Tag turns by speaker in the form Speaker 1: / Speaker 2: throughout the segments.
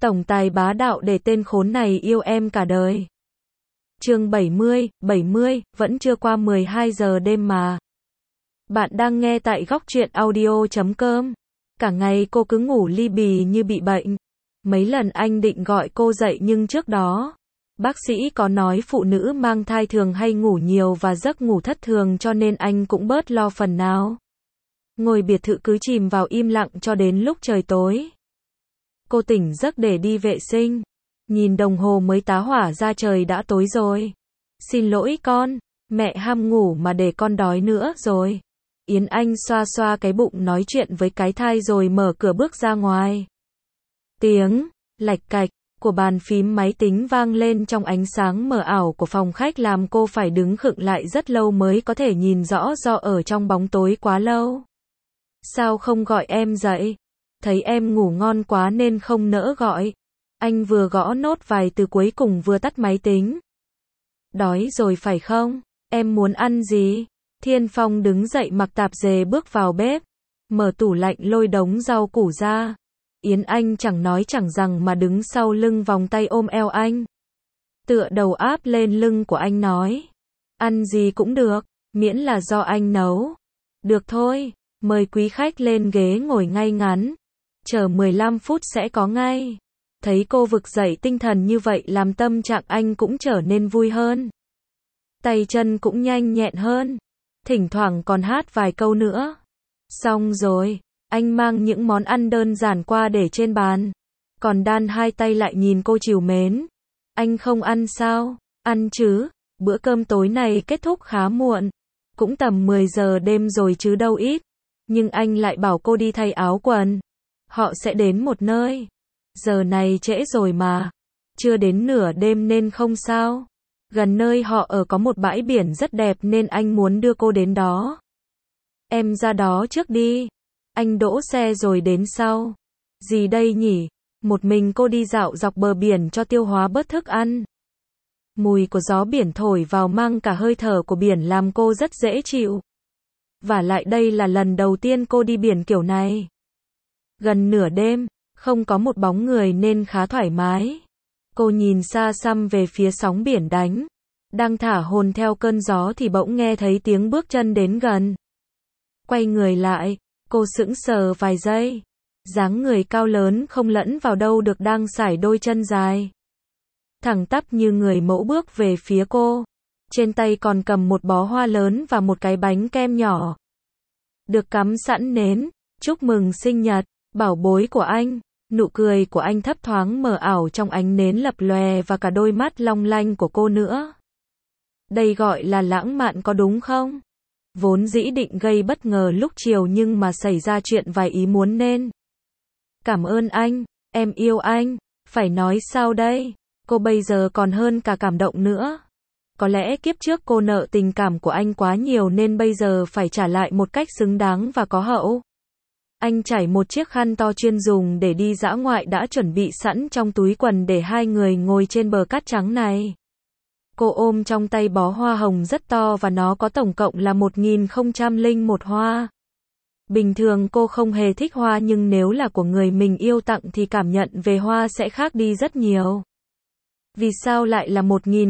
Speaker 1: Tổng tài bá đạo để tên khốn này yêu em cả đời. Chương 70, vẫn chưa qua 12 giờ đêm mà. Bạn đang nghe tại góc truyện audio.com. Cả ngày cô cứ ngủ li bì như bị bệnh. Mấy lần anh định gọi cô dậy nhưng trước đó, bác sĩ có nói phụ nữ mang thai thường hay ngủ nhiều và giấc ngủ thất thường cho nên anh cũng bớt lo phần nào. Ngôi biệt thự cứ chìm vào im lặng cho đến lúc trời tối. Cô tỉnh giấc để đi vệ sinh. Nhìn đồng hồ mới tá hỏa ra trời đã tối rồi. Xin lỗi con, mẹ ham ngủ mà để con đói nữa rồi. Yến Anh xoa xoa cái bụng nói chuyện với cái thai rồi mở cửa bước ra ngoài. Tiếng lạch cạch của bàn phím máy tính vang lên trong ánh sáng mờ ảo của phòng khách làm cô phải đứng khựng lại rất lâu mới có thể nhìn rõ do ở trong bóng tối quá lâu. Sao không gọi em dậy? Thấy em ngủ ngon quá nên không nỡ gọi. Anh vừa gõ nốt vài từ cuối cùng vừa tắt máy tính. Đói rồi phải không? Em muốn ăn gì? Thiên Phong đứng dậy mặc tạp dề bước vào bếp. Mở tủ lạnh lôi đống rau củ ra. Yến Anh chẳng nói chẳng rằng mà đứng sau lưng vòng tay ôm eo anh. Tựa đầu áp lên lưng của anh nói. Ăn gì cũng được, miễn là do anh nấu. Được thôi, mời quý khách lên ghế ngồi ngay ngắn. Chờ 15 phút sẽ có ngay. Thấy cô vực dậy tinh thần như vậy làm tâm trạng anh cũng trở nên vui hơn. Tay chân cũng nhanh nhẹn hơn. Thỉnh thoảng còn hát vài câu nữa. Xong rồi, anh mang những món ăn đơn giản qua để trên bàn. Còn đan hai tay lại nhìn cô trìu mến. Anh không ăn sao? Ăn chứ, bữa cơm tối này kết thúc khá muộn. Cũng tầm 10 giờ đêm rồi chứ đâu ít. Nhưng anh lại bảo cô đi thay áo quần. Họ sẽ đến một nơi. Giờ này trễ rồi mà. Chưa đến nửa đêm nên không sao. Gần nơi họ ở có một bãi biển rất đẹp nên anh muốn đưa cô đến đó. Em ra đó trước đi. Anh đỗ xe rồi đến sau. Gì đây nhỉ? Một mình cô đi dạo dọc bờ biển cho tiêu hóa bớt thức ăn. Mùi của gió biển thổi vào mang cả hơi thở của biển làm cô rất dễ chịu. Vả lại đây là lần đầu tiên cô đi biển kiểu này. Gần nửa đêm, không có một bóng người nên khá thoải mái. Cô nhìn xa xăm về phía sóng biển đánh. Đang thả hồn theo cơn gió thì bỗng nghe thấy tiếng bước chân đến gần. Quay người lại, cô sững sờ vài giây. Dáng người cao lớn không lẫn vào đâu được đang sải đôi chân dài. Thẳng tắp như người mẫu bước về phía cô. Trên tay còn cầm một bó hoa lớn và một cái bánh kem nhỏ. Được cắm sẵn nến, chúc mừng sinh nhật, bảo bối của anh. Nụ cười của anh thấp thoáng mờ ảo trong ánh nến lập lòe và cả đôi mắt long lanh của cô nữa. Đây gọi là lãng mạn có đúng không? Vốn dĩ định gây bất ngờ lúc chiều nhưng mà xảy ra chuyện vài ý muốn nên. Cảm ơn anh, em yêu anh, phải nói sao đây? Cô bây giờ còn hơn cả cảm động nữa. Có lẽ kiếp trước cô nợ tình cảm của anh quá nhiều nên bây giờ phải trả lại một cách xứng đáng và có hậu. Anh trải một chiếc khăn to chuyên dùng để đi dã ngoại đã chuẩn bị sẵn trong túi quần để hai người ngồi trên bờ cát trắng này. Cô ôm trong tay bó hoa hồng rất to và nó có tổng cộng là 1001 hoa. Bình thường cô không hề thích hoa nhưng nếu là của người mình yêu tặng thì cảm nhận về hoa sẽ khác đi rất nhiều. Vì sao lại là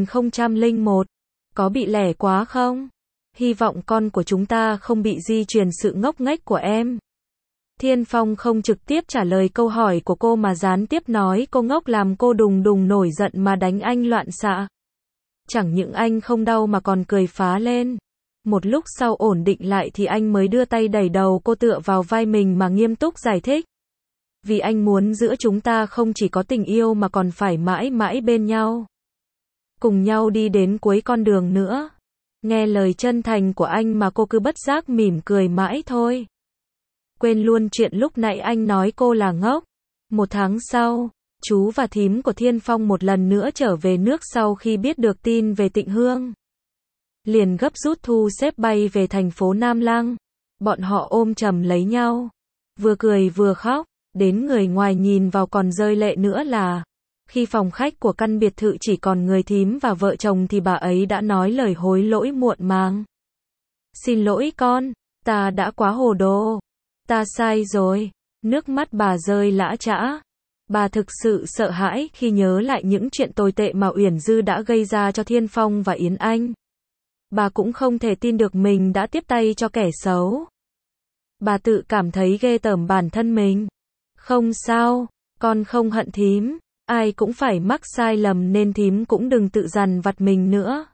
Speaker 1: 1001? Có bị lẻ quá không? Hy vọng con của chúng ta không bị di truyền sự ngốc nghếch của em. Thiên Phong không trực tiếp trả lời câu hỏi của cô mà gián tiếp nói cô ngốc làm cô đùng đùng nổi giận mà đánh anh loạn xạ. Chẳng những anh không đau mà còn cười phá lên. Một lúc sau ổn định lại thì anh mới đưa tay đẩy đầu cô tựa vào vai mình mà nghiêm túc giải thích. Vì anh muốn giữa chúng ta không chỉ có tình yêu mà còn phải mãi mãi bên nhau. Cùng nhau đi đến cuối con đường nữa. Nghe lời chân thành của anh mà cô cứ bất giác mỉm cười mãi thôi. Quên luôn chuyện lúc nãy anh nói cô là ngốc. Một tháng sau, chú và thím của Thiên Phong một lần nữa trở về nước sau khi biết được tin về Tịnh Hương. Liền gấp rút thu xếp bay về thành phố Nam Lăng. Bọn họ ôm chầm lấy nhau. Vừa cười vừa khóc. Đến người ngoài nhìn vào còn rơi lệ nữa là. Khi phòng khách của căn biệt thự chỉ còn người thím và vợ chồng thì bà ấy đã nói lời hối lỗi muộn màng. Xin lỗi con, ta đã quá hồ đồ. Ta sai rồi. Nước mắt bà rơi lã chã. Bà thực sự sợ hãi khi nhớ lại những chuyện tồi tệ mà Uyển Dư đã gây ra cho Thiên Phong và Yến Anh. Bà cũng không thể tin được mình đã tiếp tay cho kẻ xấu. Bà tự cảm thấy ghê tởm bản thân mình. Không sao, con không hận thím. Ai cũng phải mắc sai lầm nên thím cũng đừng tự dằn vặt mình nữa.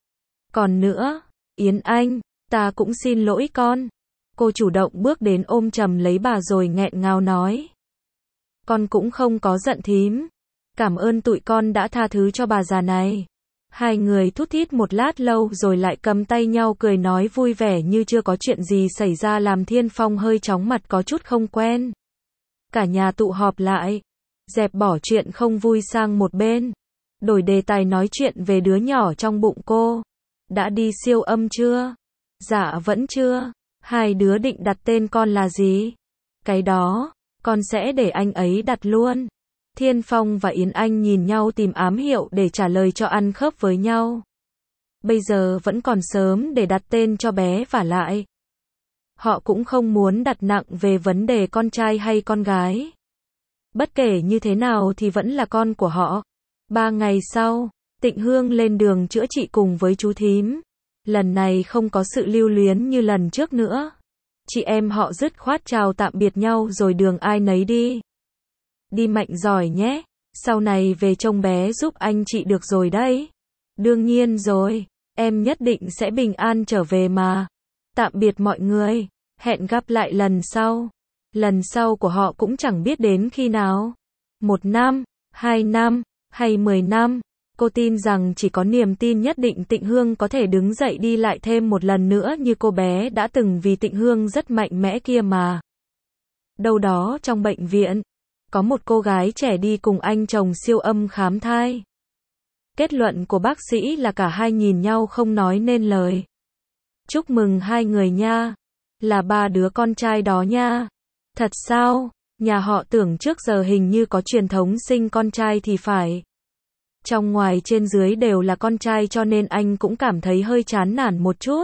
Speaker 1: Còn nữa, Yến Anh, ta cũng xin lỗi con. Cô chủ động bước đến ôm chầm lấy bà rồi nghẹn ngào nói. Con cũng không có giận thím. Cảm ơn tụi con đã tha thứ cho bà già này. Hai người thút thít một lát lâu rồi lại cầm tay nhau cười nói vui vẻ như chưa có chuyện gì xảy ra làm Thiên Phong hơi chóng mặt có chút không quen. Cả nhà tụ họp lại. Dẹp bỏ chuyện không vui sang một bên. Đổi đề tài nói chuyện về đứa nhỏ trong bụng cô. Đã đi siêu âm chưa? Dạ vẫn chưa. Hai đứa định đặt tên con là gì? Cái đó, con sẽ để anh ấy đặt luôn. Thiên Phong và Yến Anh nhìn nhau tìm ám hiệu để trả lời cho ăn khớp với nhau. Bây giờ vẫn còn sớm để đặt tên cho bé vả lại. Họ cũng không muốn đặt nặng về vấn đề con trai hay con gái. Bất kể như thế nào thì vẫn là con của họ. 3 ngày sau, Tịnh Hương lên đường chữa trị cùng với chú thím. Lần này không có sự lưu luyến như lần trước nữa. Chị em họ dứt khoát chào tạm biệt nhau rồi đường ai nấy đi. Đi mạnh giỏi nhé. Sau này về trông bé giúp anh chị được rồi đấy. Đương nhiên rồi. Em nhất định sẽ bình an trở về mà. Tạm biệt mọi người. Hẹn gặp lại lần sau. Lần sau của họ cũng chẳng biết đến khi nào. 1 năm, 2 năm, hay 10 năm. Cô tin rằng chỉ có niềm tin nhất định Tịnh Hương có thể đứng dậy đi lại thêm một lần nữa như cô bé đã từng vì Tịnh Hương rất mạnh mẽ kia mà. Đâu đó trong bệnh viện, có một cô gái trẻ đi cùng anh chồng siêu âm khám thai. Kết luận của bác sĩ là cả hai nhìn nhau không nói nên lời. Chúc mừng hai người nha. Là 3 đứa con trai đó nha. Thật sao? Nhà họ tưởng trước giờ hình như có truyền thống sinh con trai thì phải. Trong ngoài trên dưới đều là con trai cho nên anh cũng cảm thấy hơi chán nản một chút.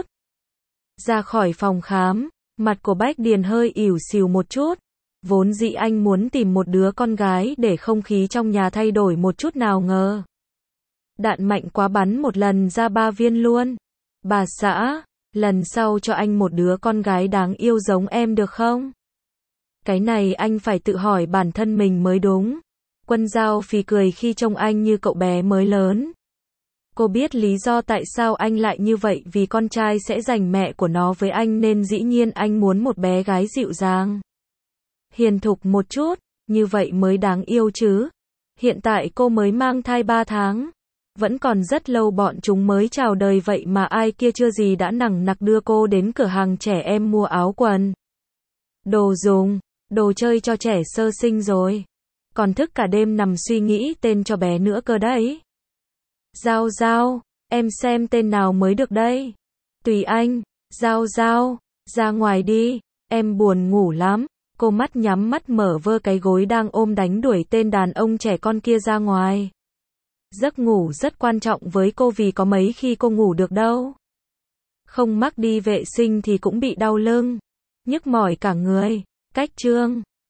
Speaker 1: Ra khỏi phòng khám, mặt của Bách Điền hơi ỉu xìu một chút. Vốn dĩ anh muốn tìm một đứa con gái để không khí trong nhà thay đổi một chút nào ngờ. Đạn mạnh quá bắn một lần ra 3 viên luôn. Bà xã, lần sau cho anh một đứa con gái đáng yêu giống em được không? Cái này anh phải tự hỏi bản thân mình mới đúng. Quân Giao phì cười khi trông anh như cậu bé mới lớn. Cô biết lý do tại sao anh lại như vậy vì con trai sẽ giành mẹ của nó với anh nên dĩ nhiên anh muốn một bé gái dịu dàng. Hiền thục một chút, như vậy mới đáng yêu chứ. Hiện tại cô mới mang thai 3 tháng. Vẫn còn rất lâu bọn chúng mới chào đời vậy mà ai kia chưa gì đã nằng nặc đưa cô đến cửa hàng trẻ em mua áo quần. Đồ dùng, đồ chơi cho trẻ sơ sinh rồi. Còn thức cả đêm nằm suy nghĩ tên cho bé nữa cơ đấy. Giao Giao, em xem tên nào mới được đây. Tùy anh, Giao Giao, ra ngoài đi, em buồn ngủ lắm. Cô mắt nhắm mắt mở vơ cái gối đang ôm đánh đuổi tên đàn ông trẻ con kia ra ngoài. Giấc ngủ rất quan trọng với cô vì có mấy khi cô ngủ được đâu. Không mắc đi vệ sinh thì cũng bị đau lưng, nhức mỏi cả người. Cách chương